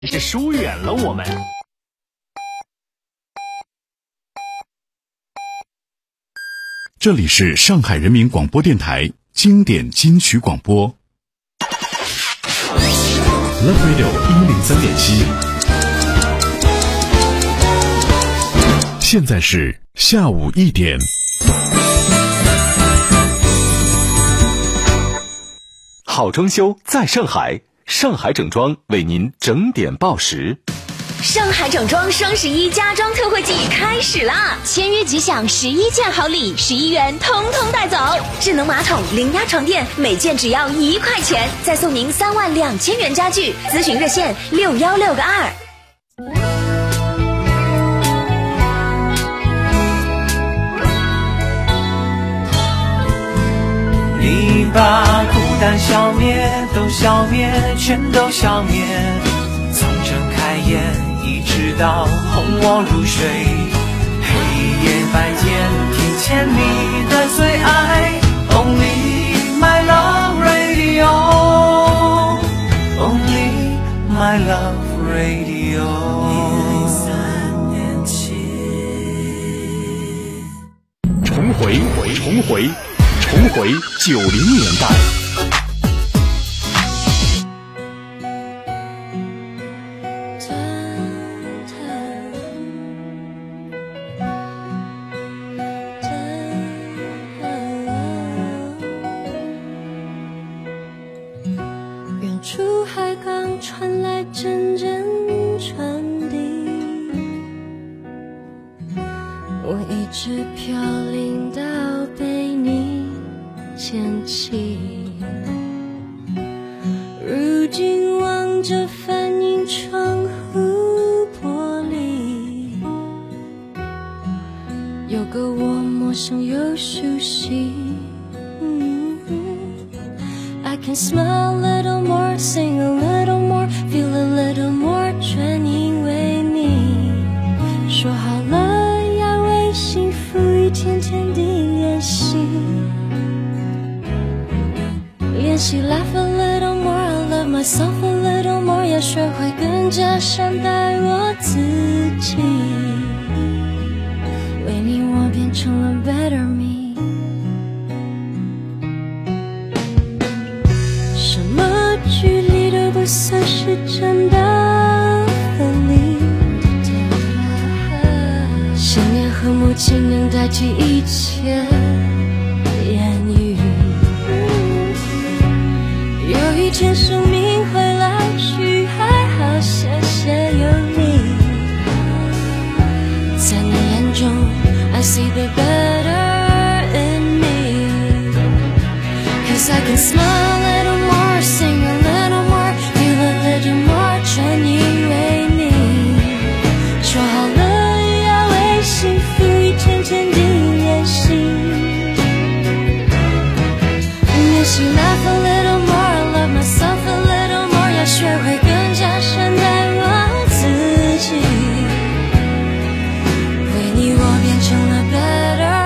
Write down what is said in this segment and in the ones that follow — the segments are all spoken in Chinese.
是疏远了我们。 这里是上海人民广播电台经典金曲广播 Love Radio 103.7，现在是下午1点。 好装修在上海，上海整装为您整点报时。 上海整装双11家装特惠季开始啦！签约即享11件好礼，11元通通带走。智能马桶、零压床垫，每件只要1块钱，再送您32000元家具。咨询热线6162。 你把孤单消灭，都消灭，全都消灭。从睁开眼一直到哄我入睡，黑夜白天听见你的最爱 Only my love radio Only my love radio 重回90年代。 远处海港传来阵阵传递，我一直飘零到被你捡起，如今望着反映窗户玻璃，有个我陌生又熟悉。I can smile a little more, sing a little more, feel a little more， 全因为你。说好了要为幸福一天天地练习，练习 laugh a little more, I love myself a little more， 要学会更加善待我自己。为你我变成了 better me。不算是真的分离，想念和母亲能代替一切言语。有一天生命会老去，还好谢谢有你，在你眼中 I see the better in me， Cause I can smile a little more, sing a little more，全因为你。说好了要为幸福一天天地练习，练习 laugh a little more, I love myself a little more， 要学会更加善待我自己。为你我变成了 better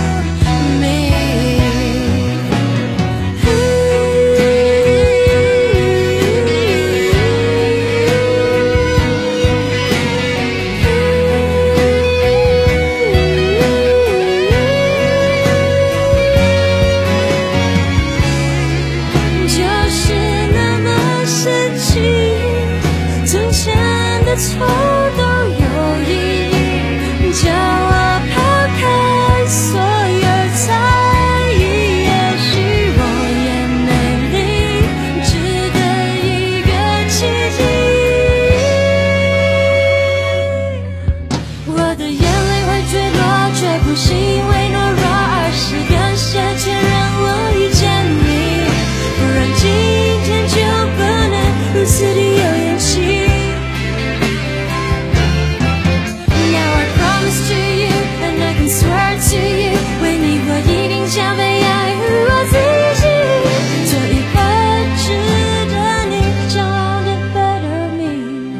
错都有意义，叫我抛开所有猜疑，也许我也美丽，值得一个奇迹。我的眼泪会坠落，却不是因为懦弱，而是感谢前让我遇见你，不然今天就不能如此地有勇气。Swear to you， 为你我一定加倍爱护我自己，做一个值得你骄傲的 better me，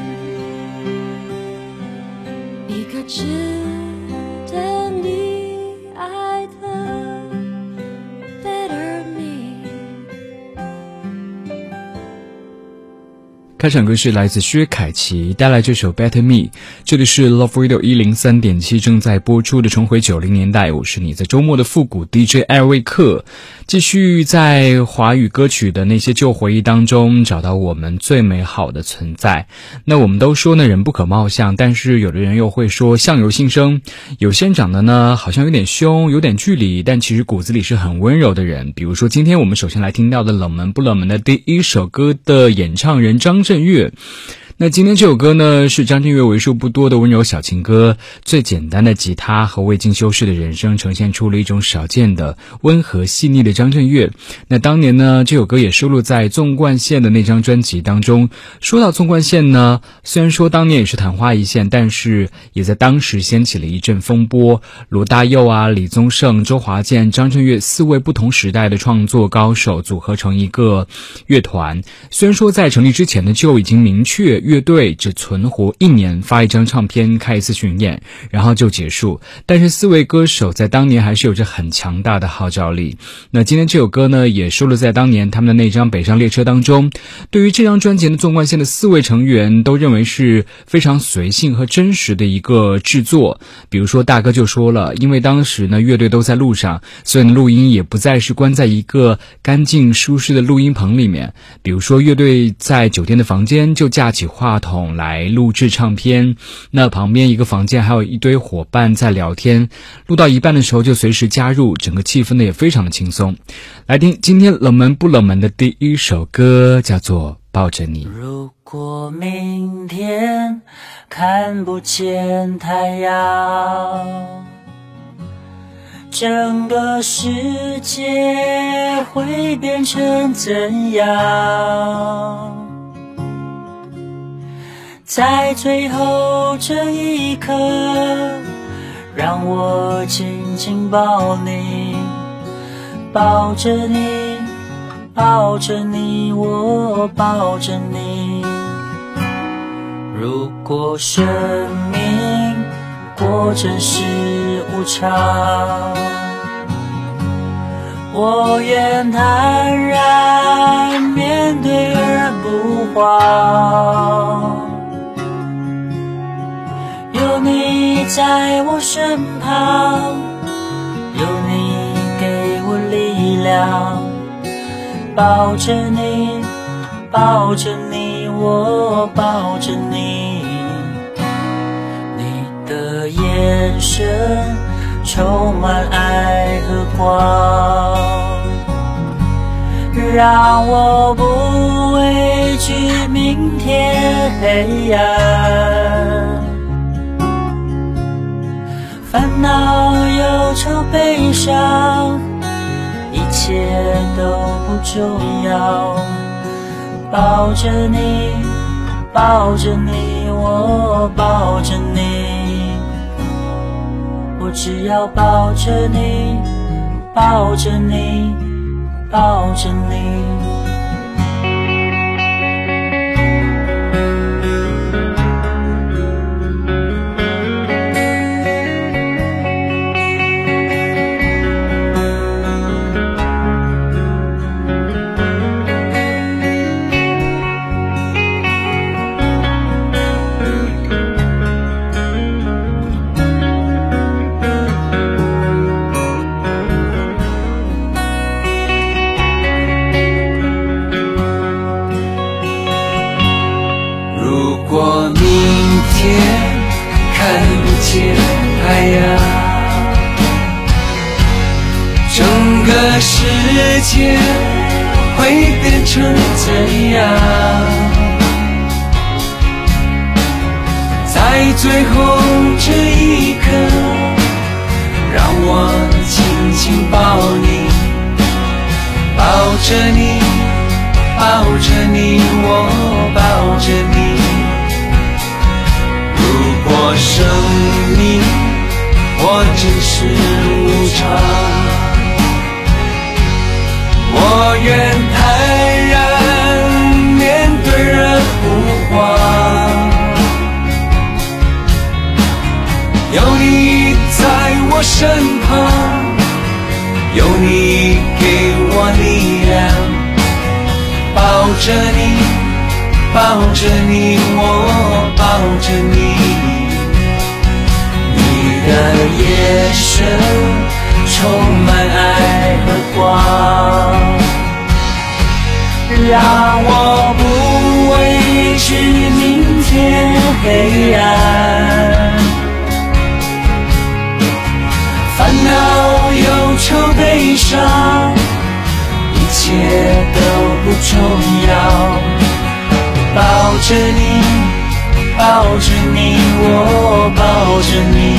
一个值得你爱的 better me。 开场歌是来自薛凯琪带来这首 Better Me， 这里是 Love Radio 103.7正在播出的重回90年代，我是你在周末的复古 DJ 艾瑞克，继续在华语歌曲的那些旧回忆当中找到我们最美好的存在。那我们都说呢，人不可貌相，但是有的人又会说相由心生，有些人长得呢好像有点凶，有点距离，但其实骨子里是很温柔的人。比如说今天我们首先来听到的冷门不冷门的第一首歌的演唱人张震岳。那今天这首歌呢，是张震岳为数不多的温柔小情歌，最简单的吉他和未经修饰的人声，呈现出了一种少见的温和细腻的张震岳。那当年呢，这首歌也收录在纵贯线的那张专辑当中。说到纵贯线呢，虽然说当年也是昙花一现，但是也在当时掀起了一阵风波。罗大佑啊、李宗盛、周华健、张震岳4位不同时代的创作高手组合成一个乐团。虽然说在成立之前呢，就已经明确乐队只存活1年，发一张唱片，开一次巡演，然后就结束。但是4位歌手在当年还是有着很强大的号召力。那今天这首歌呢，也收录在当年他们的那张《北上列车》当中。对于这张专辑的纵贯线的4位成员都认为是非常随性和真实的一个制作。比如说大哥就说了，因为当时呢乐队都在路上，所以呢录音也不再是关在一个干净舒适的录音棚里面。比如说乐队在酒店的房间就架起话筒来录制唱片，那旁边一个房间还有一堆伙伴在聊天，录到一半的时候就随时加入，整个气氛呢也非常的轻松。来听今天冷门不冷门的第一首歌，叫做抱着你。 如果明天看不见太阳，整个世界会变成怎样？在最后这一刻，让我紧紧抱你，抱着你，抱着你，我抱着你。如果生命果真是无常，我愿坦然面对而不慌。有你在我身旁，有你给我力量，抱着你，抱着你，我抱着你。你的眼神充满爱和光，让我不畏惧明天黑暗。烦恼、忧愁、悲伤，一切都不重要。抱着你，抱着你，我抱着你。我只要抱着你，抱着你，抱着你。太阳，整个世界会变成怎样？在最后这一刻，让我紧紧抱你，抱着你，抱着你，我抱着你。如果生命或真是无常，我愿坦然面对而不慌。有你在我身旁，有你给我力量，抱着你， 抱着你，我抱着你，你的眼神充满爱和光，让我不畏惧明天黑暗，烦恼忧愁悲伤一切都不重要，抱着你，抱着你，我抱着你，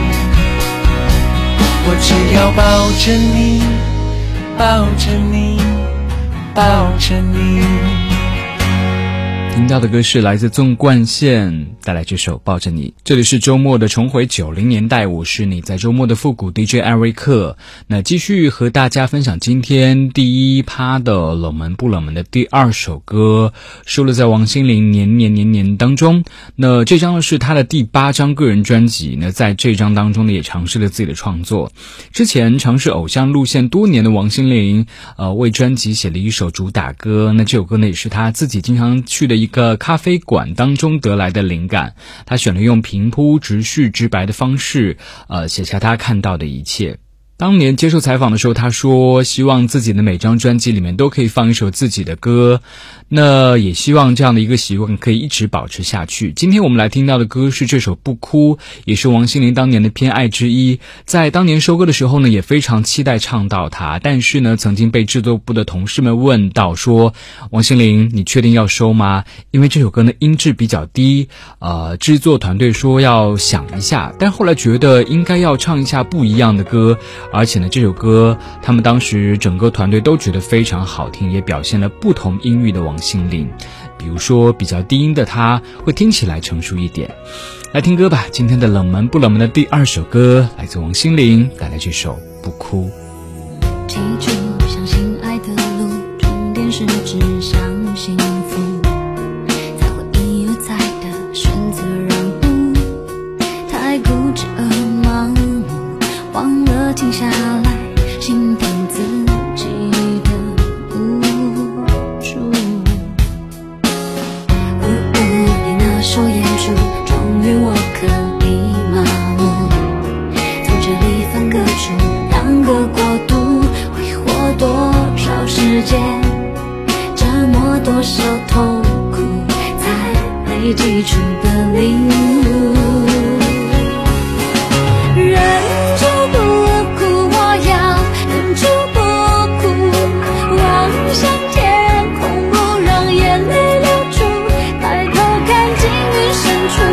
我只要抱着你，抱着你，抱着你。 听到的歌是来自纵贯线带来这首抱着你。这里是周末的重回90年代，我是你在周末的复古 DJ 艾瑞克。那继续和大家分享今天第一趴的冷门不冷门的第二首歌，收录在王心凌年年当中。那这张是她的第8张个人专辑，那在这张当中呢也尝试了自己的创作。之前尝试偶像路线多年的王心凌为专辑写了一首主打歌，那这首歌呢也是她自己经常去的一个咖啡馆当中得来的灵感，他选了用平铺直叙直白的方式写下他看到的一切。当年接受采访的时候，他说希望自己的每张专辑里面都可以放一首自己的歌，那也希望这样的一个习惯可以一直保持下去。今天我们来听到的歌是这首不哭，也是王心凌当年的偏爱之一。在当年收歌的时候呢，也非常期待唱到它，但是呢曾经被制作部的同事们问到说，王心凌你确定要收吗？因为这首歌呢音质比较低，制作团队说要想一下，但后来觉得应该要唱一下不一样的歌，而且呢这首歌他们当时整个团队都觉得非常好听，也表现了不同音域的王心凌。比如说比较低音的她会听起来成熟一点。来听歌吧，今天的冷门不冷门的第2首歌来自王心凌带来这首不哭。 记住相信爱的路，终点是指向幸福，才会一而再的选择让步，太固执而盲目，忘了停下来心疼自己的无助。你那手掩住，终于我可以麻木，从这里分割出2个国度，挥霍多少时间，折磨多少痛苦，才累积出的领悟。忍住不哭，我要忍住不哭，望向天空，不让眼泪流出，抬头看进云深处，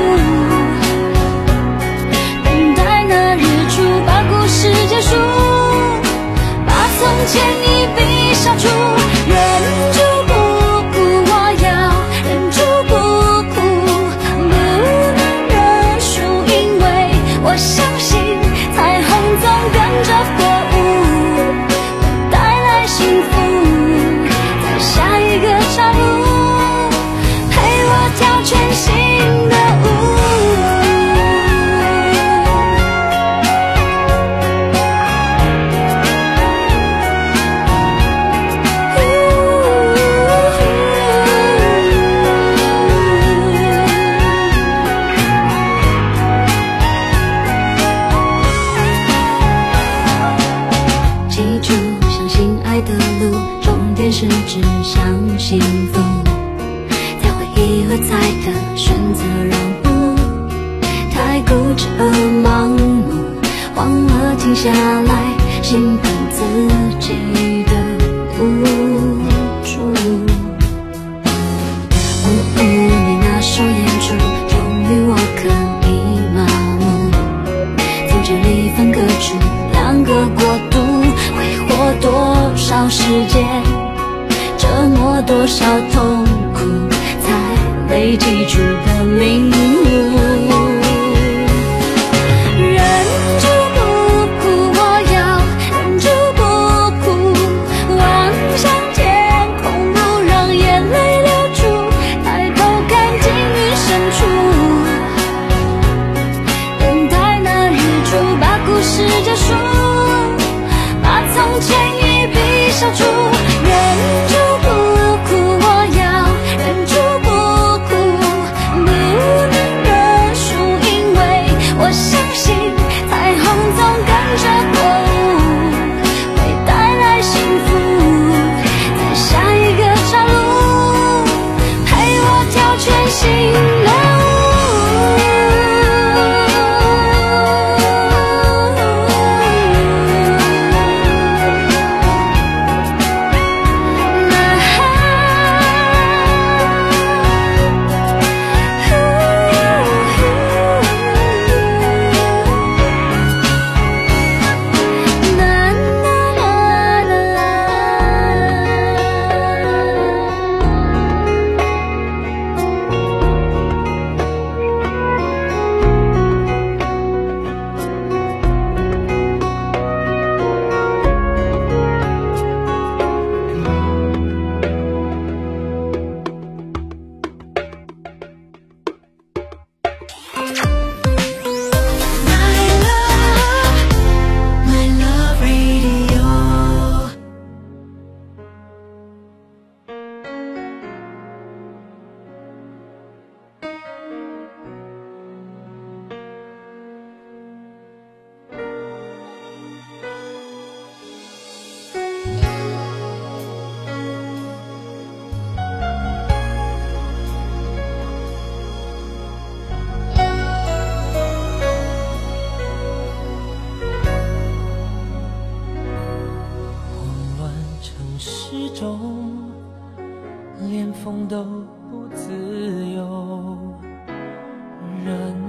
等待那日出把故事结束，把从前一笔消除。忍住不哭，我要忍住不哭，不能认输，因为我相信彩虹总跟着火舞，会带来幸福，在下一个岔路陪我跳全新的舞。记住相信爱的路，终点是指向幸福，才会一而再的选择让步，太固执而盲目，忘了停下来心疼自己的无助。你那手掩住，终于我可以麻木，从这里分割出2个国度，挥霍多少时间，折磨多少痛苦，才累积出的领悟。忍住不哭，我要忍住不哭，望向天空，不让眼泪流出，抬头看进云深处，等待那日出把故事结束，把从前一笔消除。忍住不哭，我要忍住不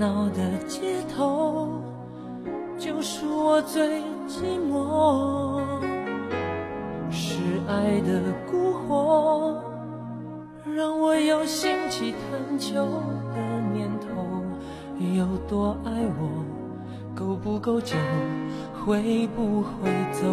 闹的街头，就属我最寂寞。是爱的蛊惑，让我有兴起探究的念头。有多爱我，够不够久，会不会走？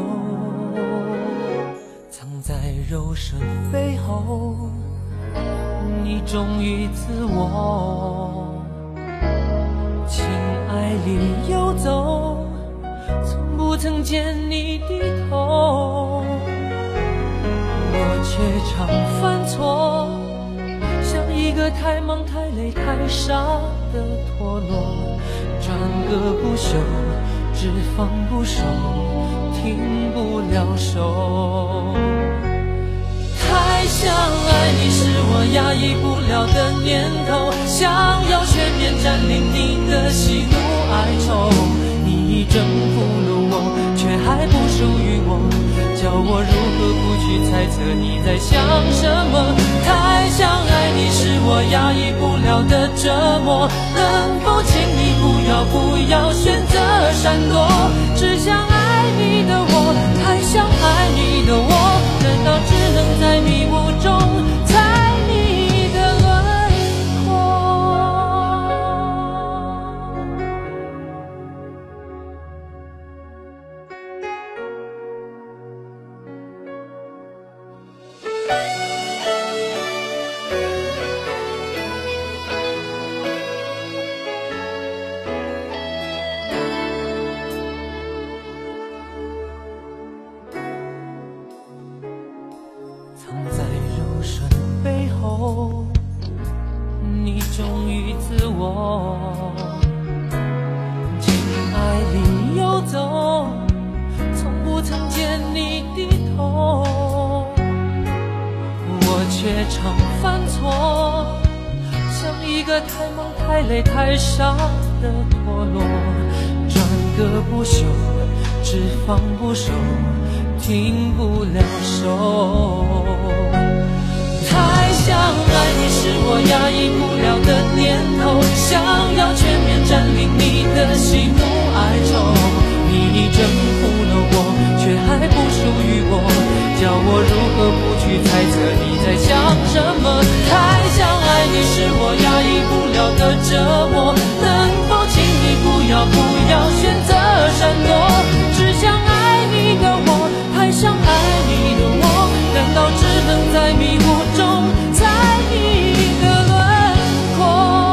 藏在柔顺背后，你忠于自我，情爱里游走，从不曾见你低头。我却常犯错，像一个太忙太累太傻的陀螺，转个不休，只放不收，停不了手。太想爱你是我压抑不了的念头，想要全面占领你的喜怒哀愁。你已征服了我，却还不属于我，叫我如何不去猜测你在想什么。太想爱你是我压抑不了的折磨，能否请你不要选择闪躲？只想爱你的我，太想爱你的我，难道只能在迷雾中猜你的轮廓？藏在柔顺背后，你忠于自我，情爱里游走，从不曾见你低头。我却常犯错，像一个太忙太累太傻的陀螺，转个不休，只放不收，停不了手。太想爱你是我压抑不了的念头，想要全面占领你的喜怒哀愁。你已征服了我，却还不属于我，叫我如何不去猜测你在想什么。太想爱你是我压抑不了的折磨，能否请你不要选择闪躲？只想爱你的我，太想爱你的我，难道只能在迷雾中猜你的轮廓？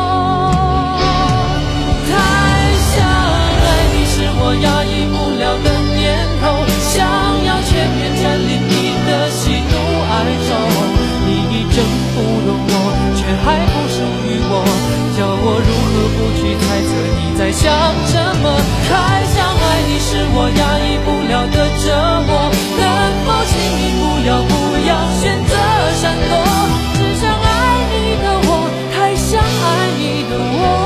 太想爱你是我压抑不了的念头，想要全面占领你的喜怒哀愁。你已征服了我，却还不属于我，叫我如何不去猜测你在想什么。太想爱你是我压抑不了的折磨，能否请你不要选择闪躲？只想爱你的我，太想爱你的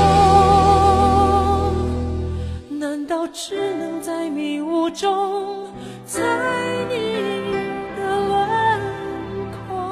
我，难道只能在迷雾中猜你的轮廓？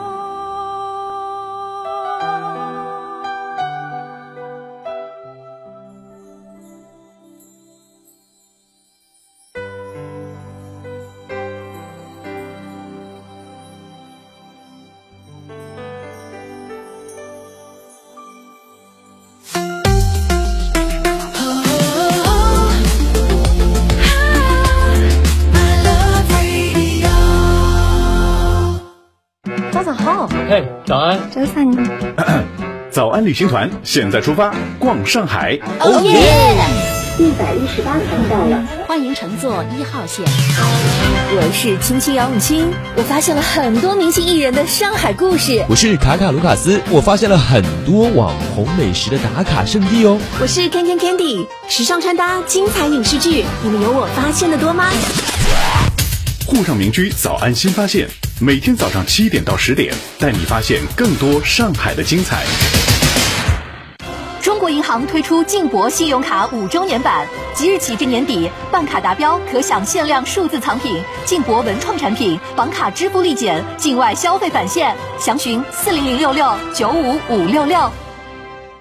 早早好， 嘿，早安， 周三呢？ 早安旅行团现在出发，逛上海。 哦耶 ！118趟到了， 欢迎乘坐1号线。 我是青青杨永清，我发现了很多明星艺人的上海故事。 我是卡卡卢卡斯，我发现了很多网红美食的打卡圣地哦。 我是 Candy， 时尚穿搭、精彩影视剧，你们有我发现的多吗？ 沪上民居早安新发现，每天早上7点到10点，带你发现更多上海的精彩。 中国银行推出晋博信用卡5周年版，即日起至年底，办卡达标可享限量数字藏品、晋博文创产品、绑卡支付立减、境外消费返现。详询40066-95566。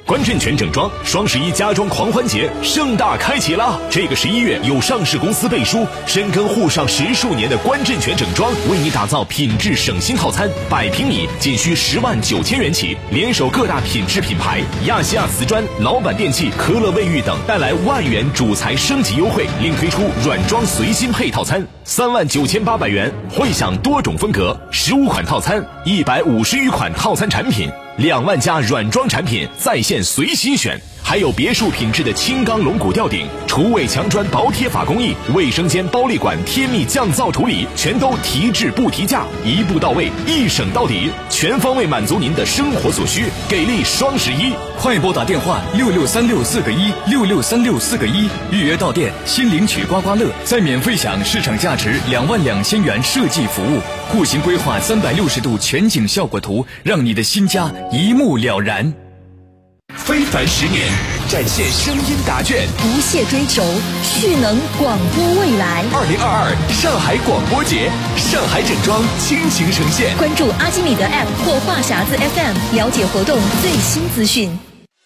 关震全整装双11家装狂欢节盛大开启啦！这个11月有上市公司背书，深耕沪上10数年的关震全整装，为你打造品质省心套餐，100平米仅需10.9万元起，联手各大品质品牌亚细亚瓷砖、老板电器、科乐卫浴等，带来1万元主材升级优惠，另推出软装随心配套餐3.98万元，会享多种风格15款套餐，150余款套餐产品，2万家软装产品在线随心选，还有别墅品质的轻钢龙骨吊顶、厨卫墙砖薄贴法工艺、卫生间包立管贴密降噪处理，全都提质不提价，一步到位，一省到底，全方位满足您的生活所需，给力双11！ 快拨打电话663641663641，预约到店，新领取刮刮乐，再免费享市场价值22000元设计服务，户型规划360度全景效果图，让你的新家一目了然。 非凡10年，展现声音答卷， 不懈追求蓄能广播未来。 2022上海广播节，上海整装倾情呈现。 关注阿基米德 App 或话匣子 FM， 了解活动最新资讯。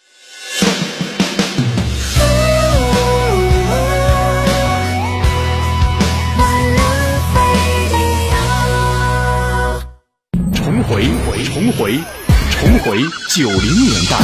重回90年代。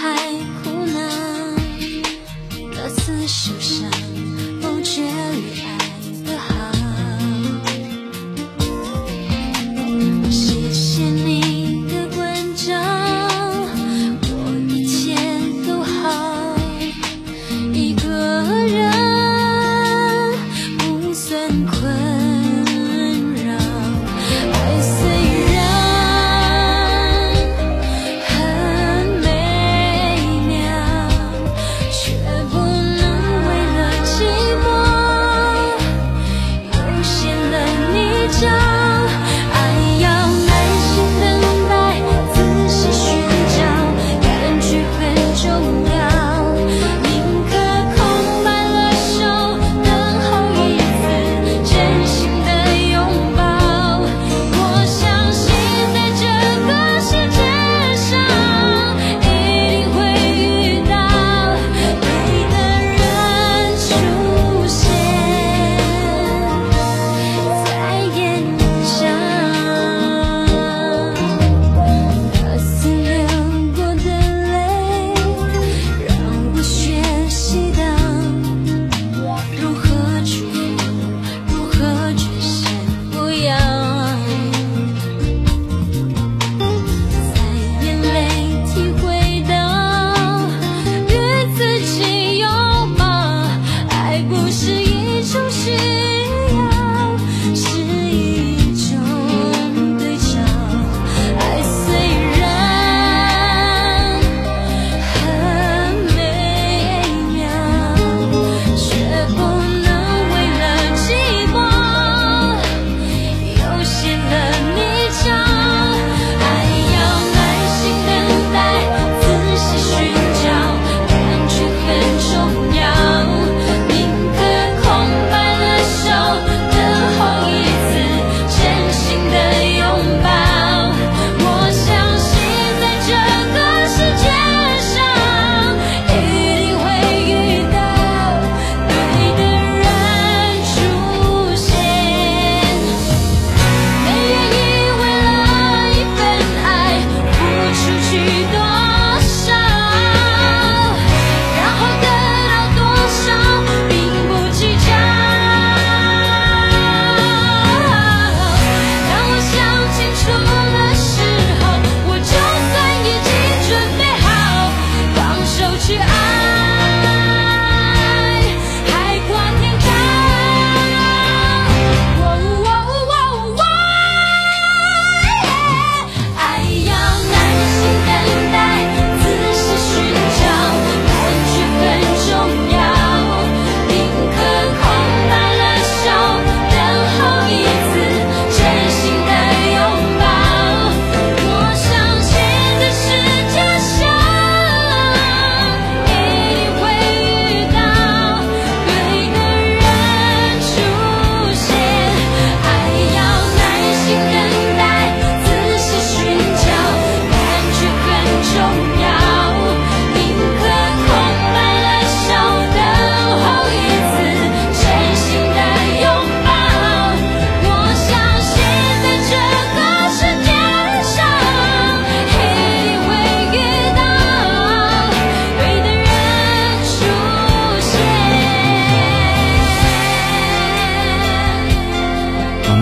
手上不觉离爱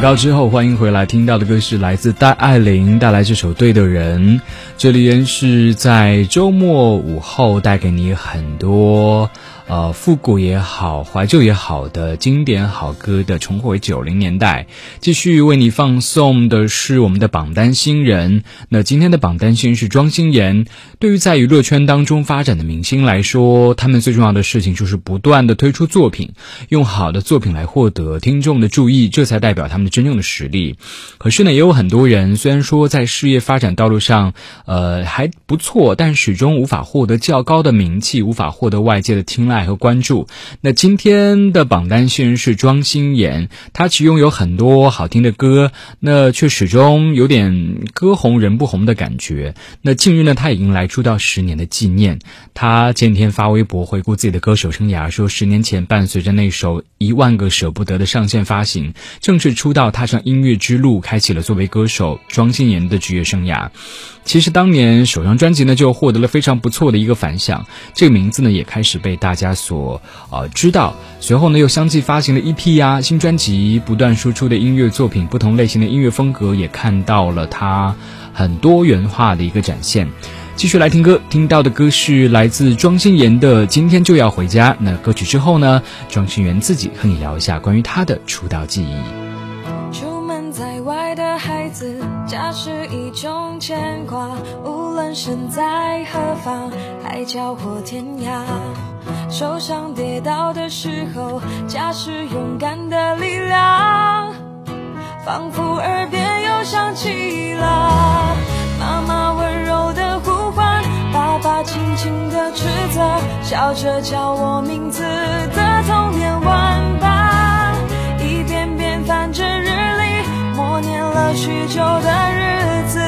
告之后，欢迎回来，听到的歌是来自戴爱玲带来这首《对的人》。这里仍是在周末午后带给你很多复古也好，怀旧也好的经典好歌的重回90年代。继续为你放送的是我们的榜单新人。那今天的榜单新人是庄心妍。对于在娱乐圈当中发展的明星来说，他们最重要的事情就是不断的推出作品，用好的作品来获得听众的注意，这才代表他们的真正的实力。可是呢，也有很多人虽然说在事业发展道路上还不错，但始终无法获得较高的名气，无法获得外界的青睐和关注。那今天的榜单新人是庄心妍，她其拥有很多好听的歌，那却始终有点歌红人不红的感觉。那近日呢，她也迎来出道10年的纪念。她前天发微博回顾自己的歌手生涯，说10年前伴随着那首10000个舍不得的上线发行，正式出道，踏上音乐之路，开启了作为歌手庄心妍的职业生涯。其实当年首张专辑呢就获得了非常不错的一个反响，这个名字呢也开始被大家所知道。随后呢又相继发行了 EP 啊新专辑，不断输出的音乐作品，不同类型的音乐风格也看到了它很多元化的一个展现。继续来听歌，听到的歌是来自庄心妍的《今天就要回家》。那歌曲之后呢，庄心妍自己和你聊一下关于她的出道记忆。 出门在外的孩子，家是一种牵挂，无论身在何方，海角或天涯。受伤跌倒的时候，家是勇敢的力量，仿佛耳边又响起了妈妈温柔的呼唤，爸爸轻轻的斥责，笑着叫我名字的童年玩吧，一遍遍翻着日历，默念了许久的日子。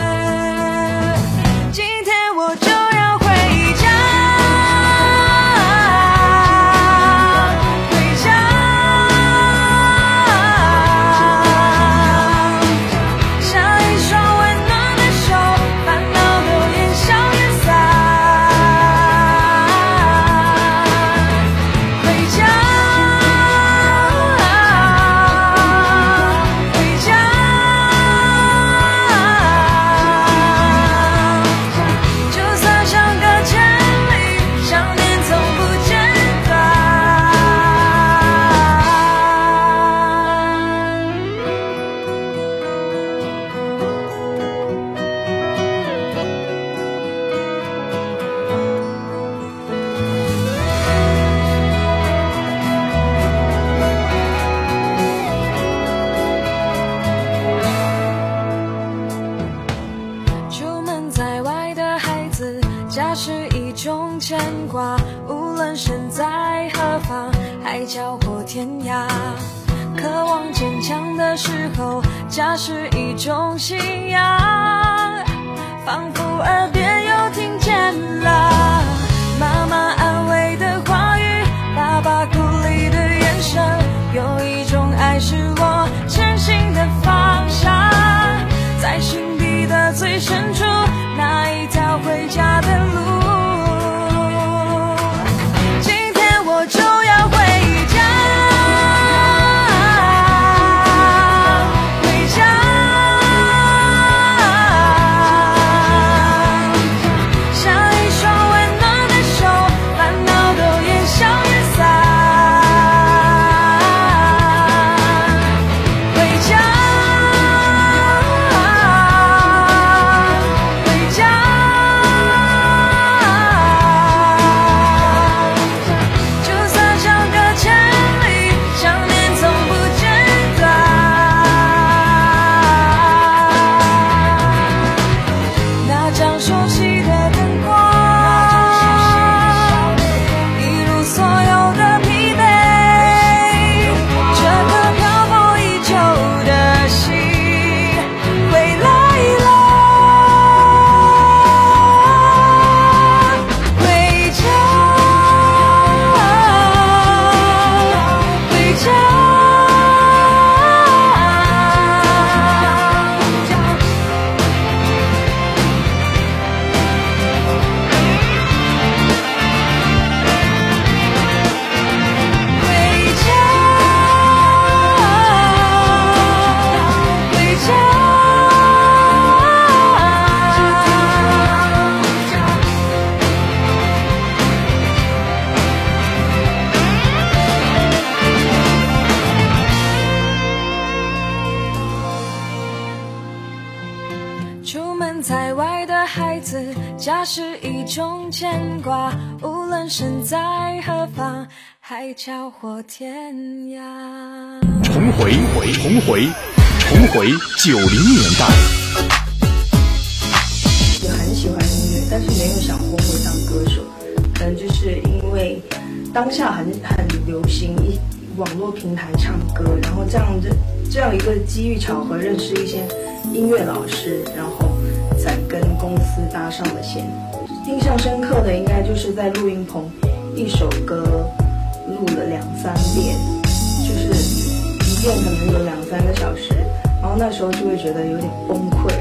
今天我就要回家，回家，像一双温暖的手，烦恼都烟消云散。回家，回家，就算相隔千里，想念从不间断。出门在外的孩子，家是一种牵挂，无论身在何方，海角或天涯。渴望坚强的时候，家是一种信仰，仿佛耳边又听见了妈妈安慰的话语，爸爸鼓励的眼神，有一种爱是我前行的方向，在心底的最深处，那一条回家的路。今天我就要回家，回家，像一双温暖的手，烦恼都烟消云散。 人在外的孩子，家是一种牵挂，无论身在何方，海角或天涯。 重回90年代。 也很喜欢音乐，但是没有想过会当歌手，可能就是因为当下很流行网络平台唱歌，然后这样一个机遇巧合认识一些音乐老师，然后才跟公司搭上了线。印象深刻的应该就是在录音棚，一首歌录了2-3遍，就是一遍可能有2-3个小时，然后那时候就会觉得有点崩溃。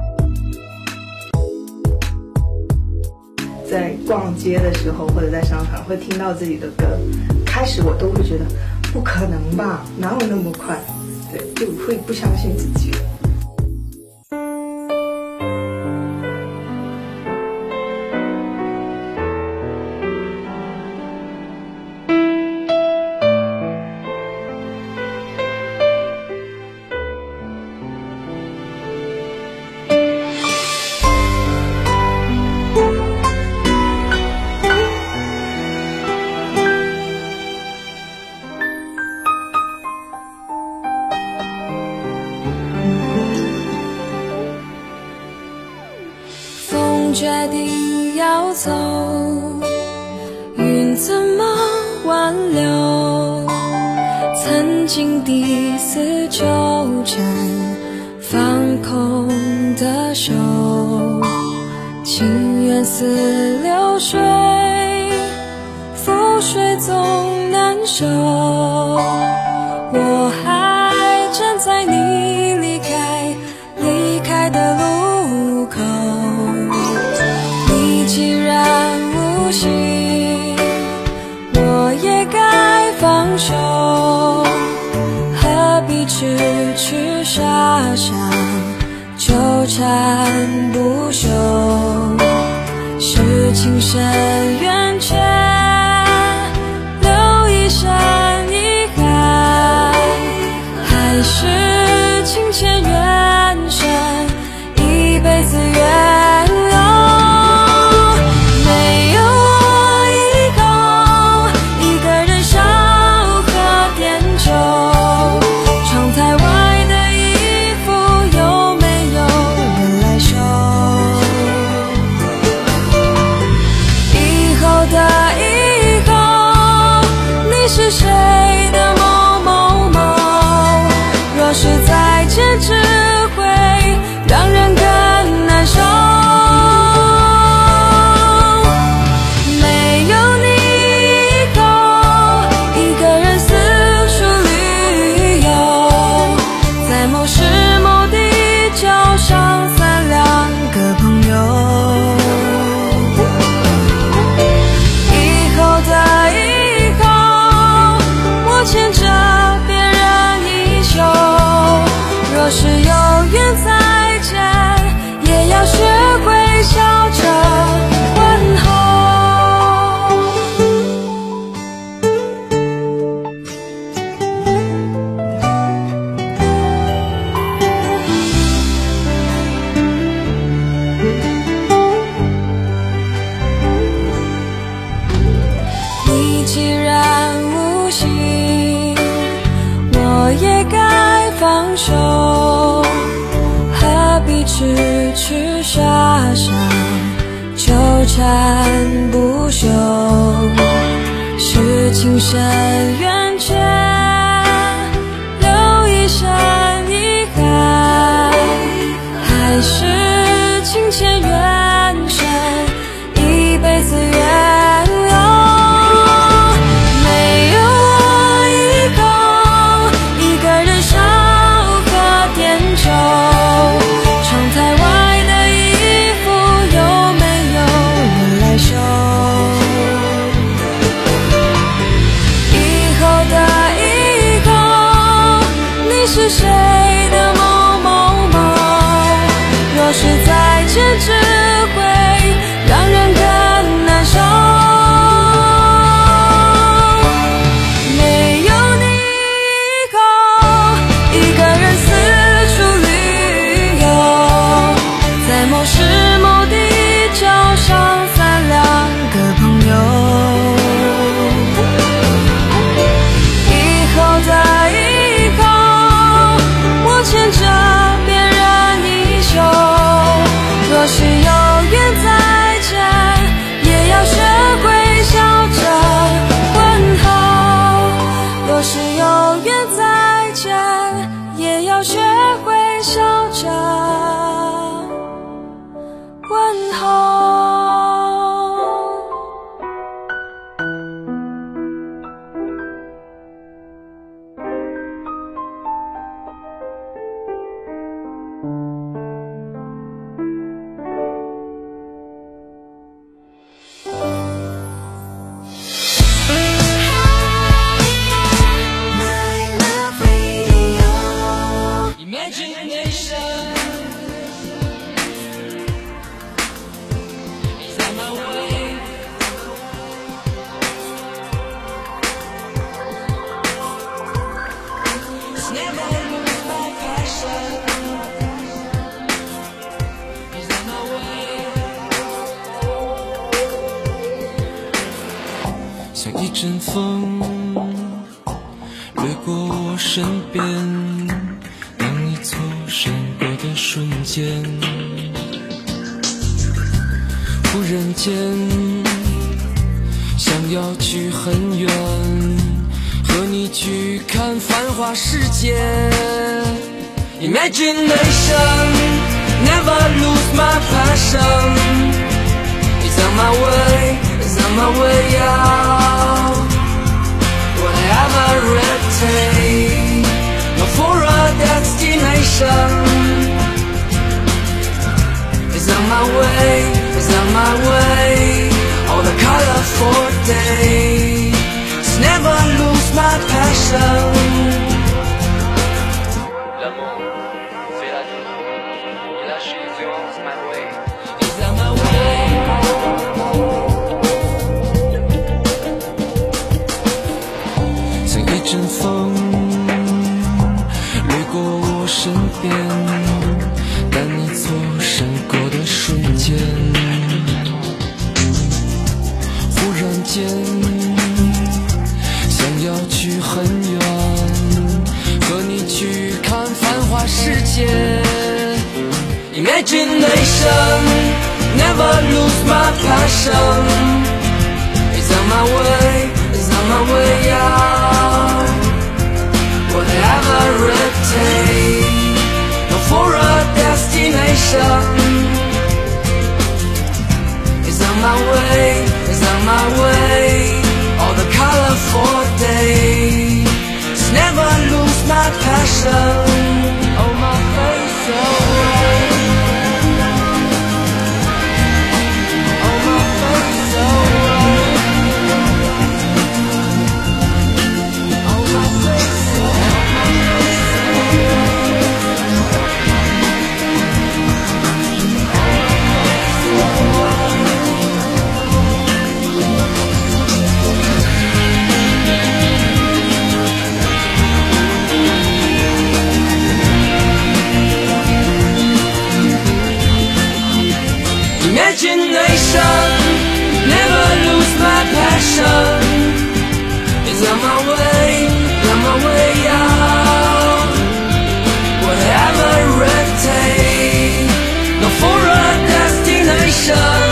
在逛街的时候或者在商场会听到自己的歌，开始我都会觉得不可能吧，哪有那么快，对，就会不相信自己。 决定要走，云怎么挽留？曾经第四纠缠，放空的手，情缘似流水，覆水总难收。我还站在你离开的路口。既然无心，我也该放手，何必痴痴傻傻纠缠不休？是情深缘浅，留一身遗憾，还是情牵缘深，一辈子缘留？ 是谁的某某某？若是再见，只会让人更难受。没有你以后，一个人四处旅游，在某时某地就少3-2个朋友。牵着别人衣袖，若是有缘再见，也要学会笑着问候。你既然无心，我也该放手，何必痴痴傻傻纠缠不休？是情深缘浅，留一身遗憾，还是情牵缘深，一辈子缘留？没有我以后，一个人少喝点酒，窗台外的衣服有没有人来收？以后的以后，你是谁的某某某？若是再见，只会让人更难受。没有你以后，一个人四处旅游，在某时学会笑着问候。 像一阵风掠过我身边，当你错身过的瞬间，忽然间想要去很远，和你去看繁华世界。 Imagination never lose my passion. It's on my way, it's on my way out. Whatever it takes, not for a destination. It's on my way, it's on my way. All the colorful days, never lose my passion. L'amour fait la vie, et la influence my way. It's on my way. 像一阵风掠过我身边，当你错身过的瞬间，忽然间想要去很远，和你去看繁华世界。Imagination never lose my passion. It's on my way, it's on my way out. Whatever it takes, not for a destination. It's on my way, it's on my way. All the colorful days, never lose my passion. Oh, my face away. Oh, my face away. Oh, my face Imagination never lose my passion. It's on my way, on my way out. Whatever it takes, not for a destination.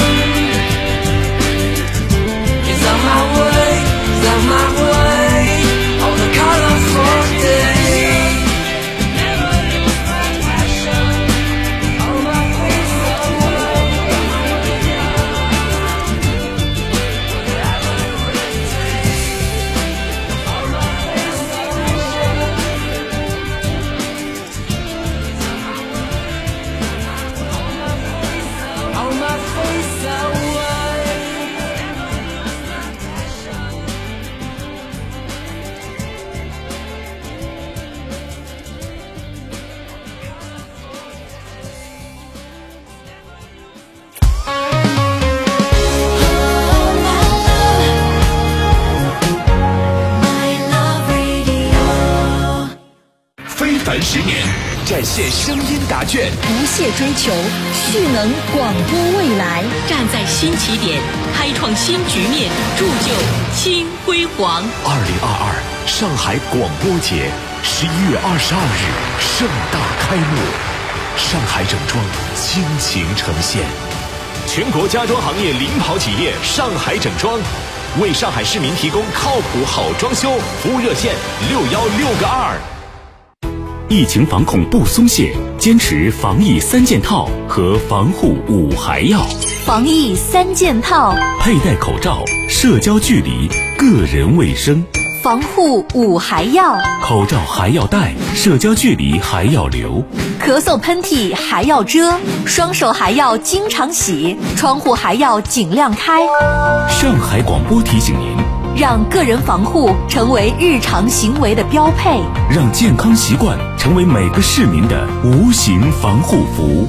It's on my way, it's on my way. All the colorful days, never lose my passion. All my face away. 非凡10年，展现声音答卷， 不懈追求，蓄能广播未来，站在新起点，开创新局面，铸就新辉煌。 2022上海广播节11月22日盛大开幕，上海整装倾情呈现，全国家装行业领跑企业上海整装，为上海市民提供靠谱好装修，服务热线616个2。 疫情防控不松懈，坚持防疫3件套和防护5还要。 防疫3件套： 佩戴口罩、社交距离、个人卫生。 防护5还要： 口罩还要戴，社交距离还要留， 咳嗽喷嚏还要遮，双手还要经常洗，窗户还要尽量开。 上海广播提醒您， 让个人防护成为日常行为的标配， 让健康习惯成为每个市民的无形防护服。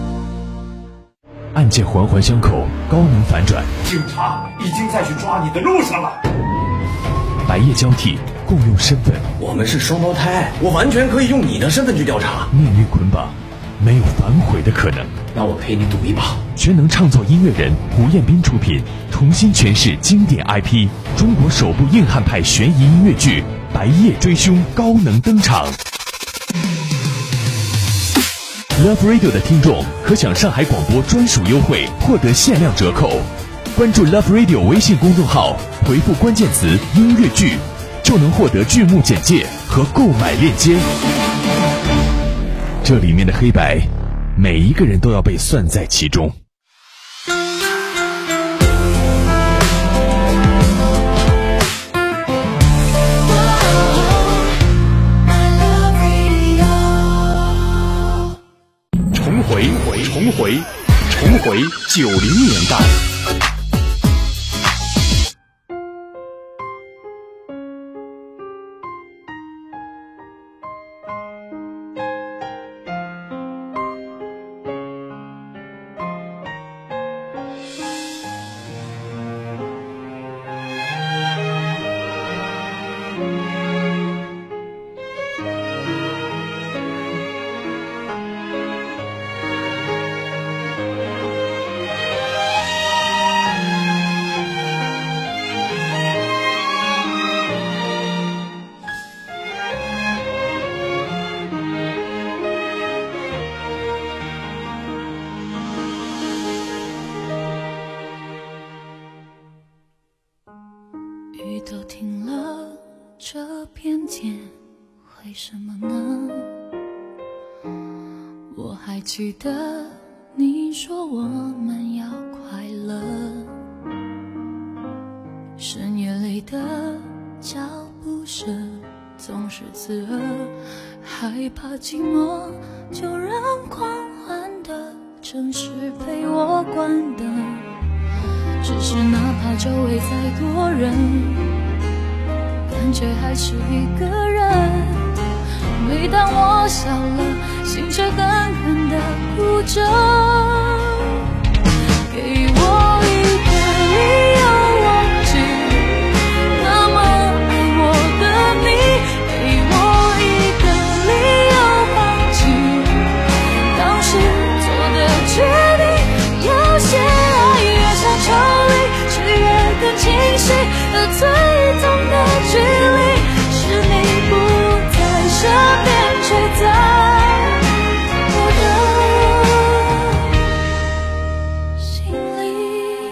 案件环环相扣，高能反转， 警察已经在去抓你的路上了。 白夜交替，共用身份。 我们是双胞胎，我完全可以用你的身份去调查。 命运捆绑，没有反悔的可能。 那我陪你赌一把。 全能唱作音乐人胡彦斌出品，重新诠释经典 IP， 中国首部硬汉派悬疑音乐剧《白夜追凶》高能登场。Love Radio 的听众可享上海广播专属优惠，获得限量折扣。关注 Love Radio 微信公众号，回复关键词音乐剧，就能获得剧目简介和购买链接。这里面的黑白，每一个人都要被算在其中。 重回90年代。 雨都停了，这片天为什么呢？我还记得你说我们要快乐，深夜里的脚步声总是刺耳，害怕寂寞就让狂欢的城市陪我关灯，只是哪怕周围再多人，感觉还是一个人。每当我笑了，心却狠狠地哭着。给我一个理由忘记那么爱我的你，给我一个理由放弃当时做的决定。有些爱越想抽离，却越更清晰，而最终的距离是你不在身边，却在我的心里。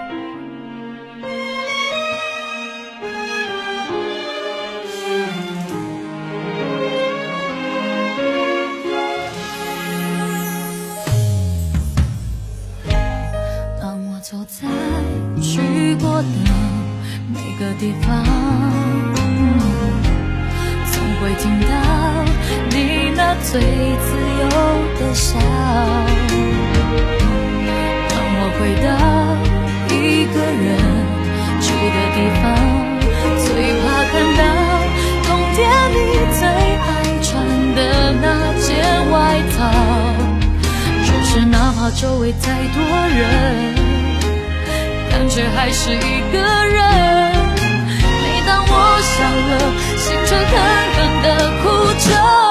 当我走在去过的每个地方，总会听到你那最自由的笑。当我回到一个人住的地方，最怕看到冬天你最爱穿的那件外套。只是哪怕周围再多人，感觉还是一个人。每当我笑了，心却狠狠地哭着。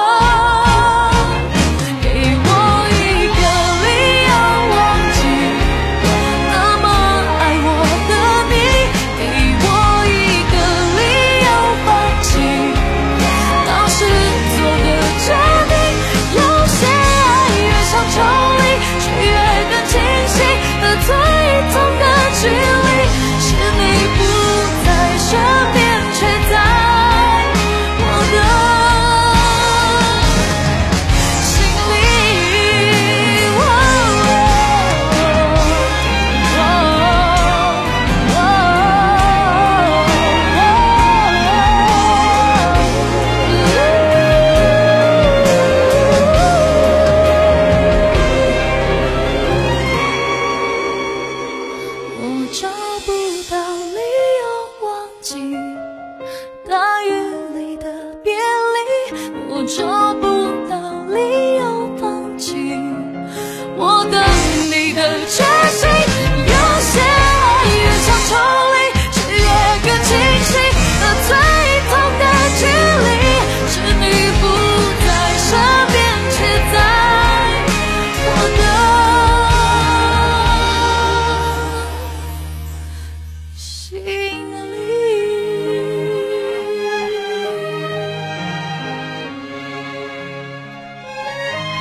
给我一个理由忘记那么爱我的你，给我一个理由放弃当时做的决定。有些爱越想抽离，却越更清晰，而最终的距离是你不在身边，却在我的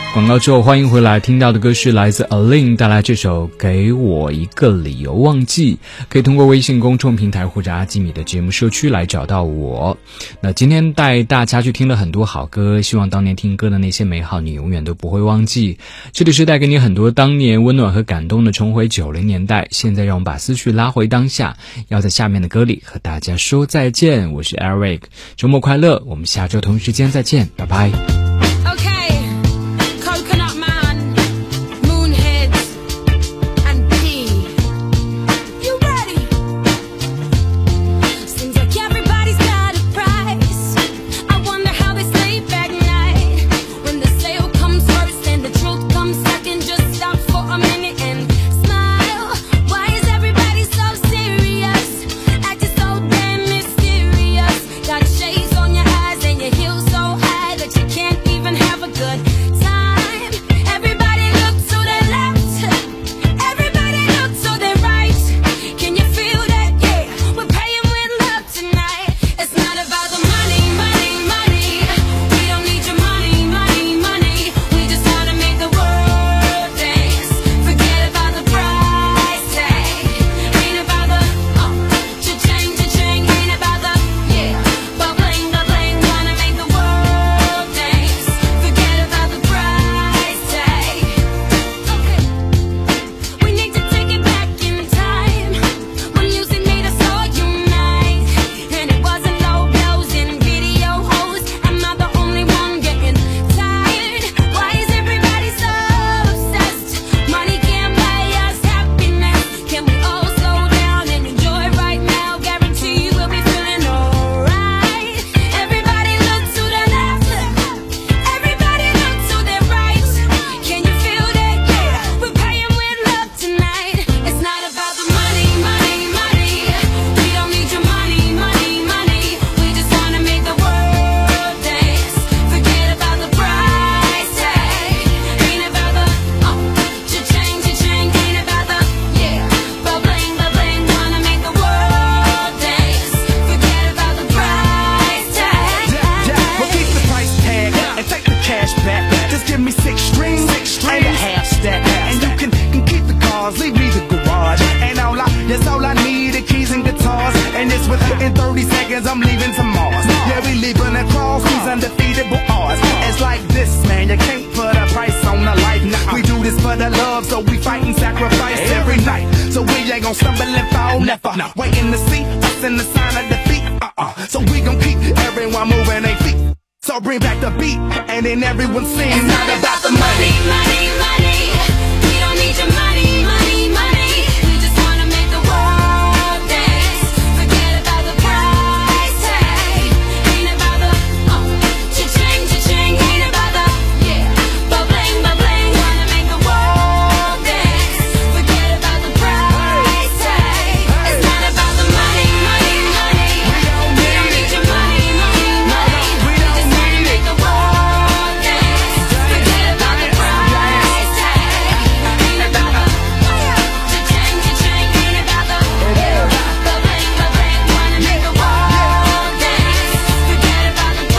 广告之后欢迎回来，听到的歌是来自 Aline 带来这首给我一个理由忘记，可以通过微信公众平台或者阿基米的节目社区来找到我。那今天带大家去听了很多好歌，希望当年听歌的那些美好你永远都不会忘记。这里是带给你很多当年温暖和感动的重回90年代，现在让我们把思绪拉回当下，要在下面的歌里和大家说再见。我是 Eric， 周末快乐，我们下周同时间再见，拜拜。 In 30 seconds, I'm leaving to Mars. Yeah, we leaving across these undefeatable odds. It's like this, man, you can't put a price on a life. Nah, we do this for the love, so we fight and sacrifice every night. So we ain't gon' stumble and fall, never. Waiting to see us in the sign of defeat. So we gon' keep everyone moving their feet. So bring back the beat, and then everyone sing. It's not about the money, money, money. We don't need your money, money, money. We just wanna make the world dance. Forget about the price tag. Ain't about the cha-ching, cha-ching. Ain't about the ba-bling, ba-bling. Wanna make the world dance. Forget about the price tag. It's not about the money, money, money. We don't need your money, money, money. We just wanna make the world dance. Forget about the price tag. Ain't about the cha-ching, cha-ching. Ain't about the ba-bling, ba-bling. Wanna make the world dance. Forget about the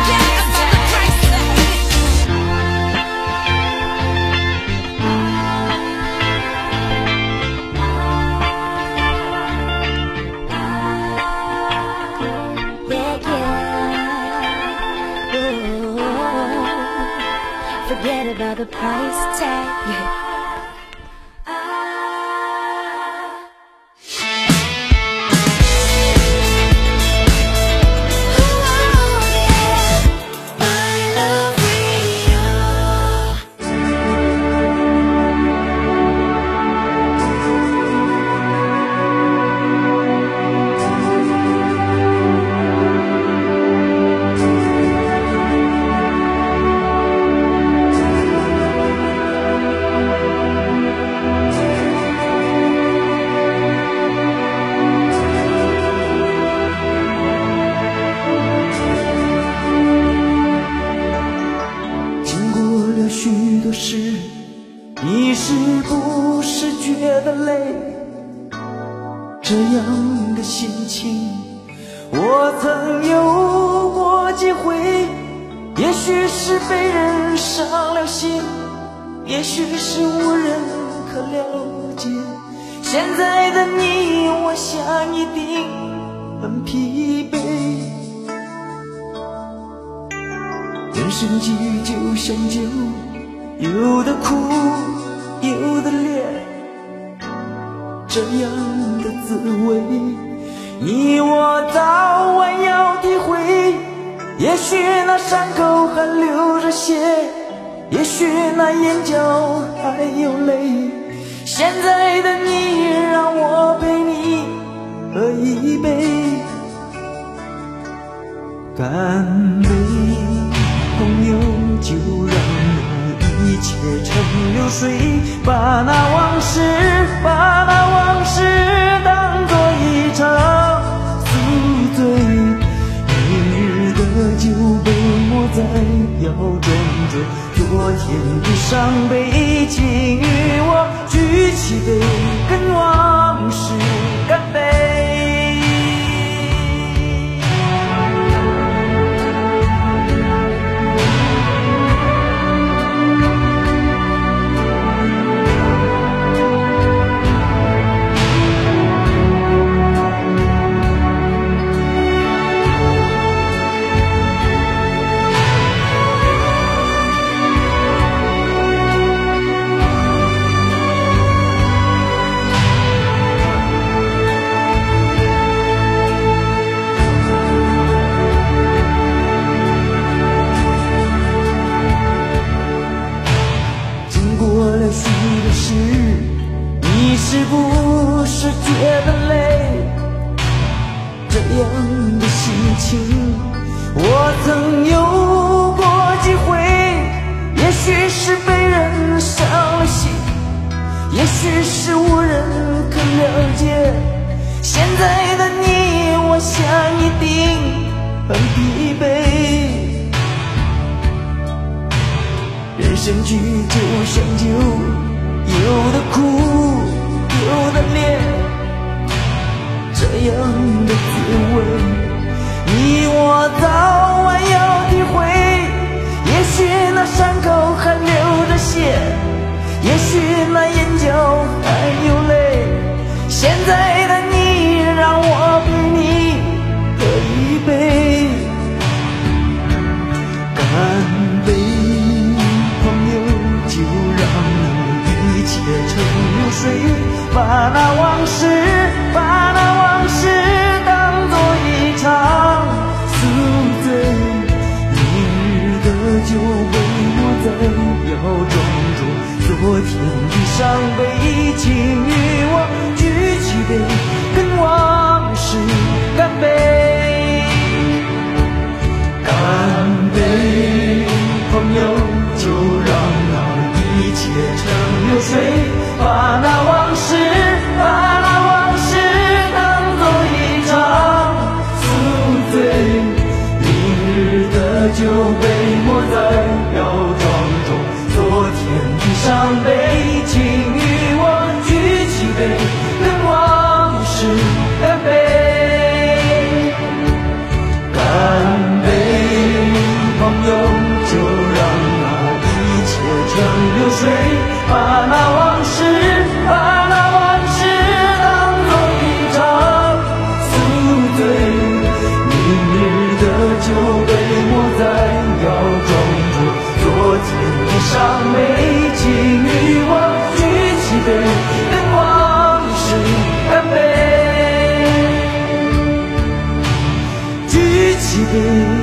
price tag. Forget about the price tag. 伤了心，也许是无人可了解。现在的你，我想一定很疲惫。人生际遇就像酒，有的苦，有的烈，这样的滋味，你我早晚要体会。也许那伤口还流着血，也许那眼角还有泪。现在的你，让我陪你喝一杯，干杯，朋友，就让那一切成流水，把那往事当作一场宿醉。明日的酒被抹在窑中中，昨天的伤悲，请与我举起杯，跟往事干杯。是不是觉得累？这样的心情我曾有过几回，也许是被人伤了心，也许是无人可了解。现在的你，我想一定很疲惫。人生剧就像酒，有的苦，有的烈，这样的滋味，你我早晚要体会。也许那伤口还流着血，也许那眼角还有泪。现在的你，让我陪你喝一杯，干杯，朋友，就让那一切成流水，把那往事当作一场宿醉。明日的酒被抹在窑中中，昨天的伤悲，请与我举起杯，跟往事干杯，干杯，朋友，就让那一切成流水，把那往事当作一场宿醉。明日的酒被抹在窑庄中，昨天的伤悲，请与我举起杯，跟往事干杯，干杯，朋友，就让那一切成流水，把那往事当作一场宿醉。明日的酒被抹在窑庄中，昨天的伤悲，请与我举起杯，跟往事干杯，举起杯。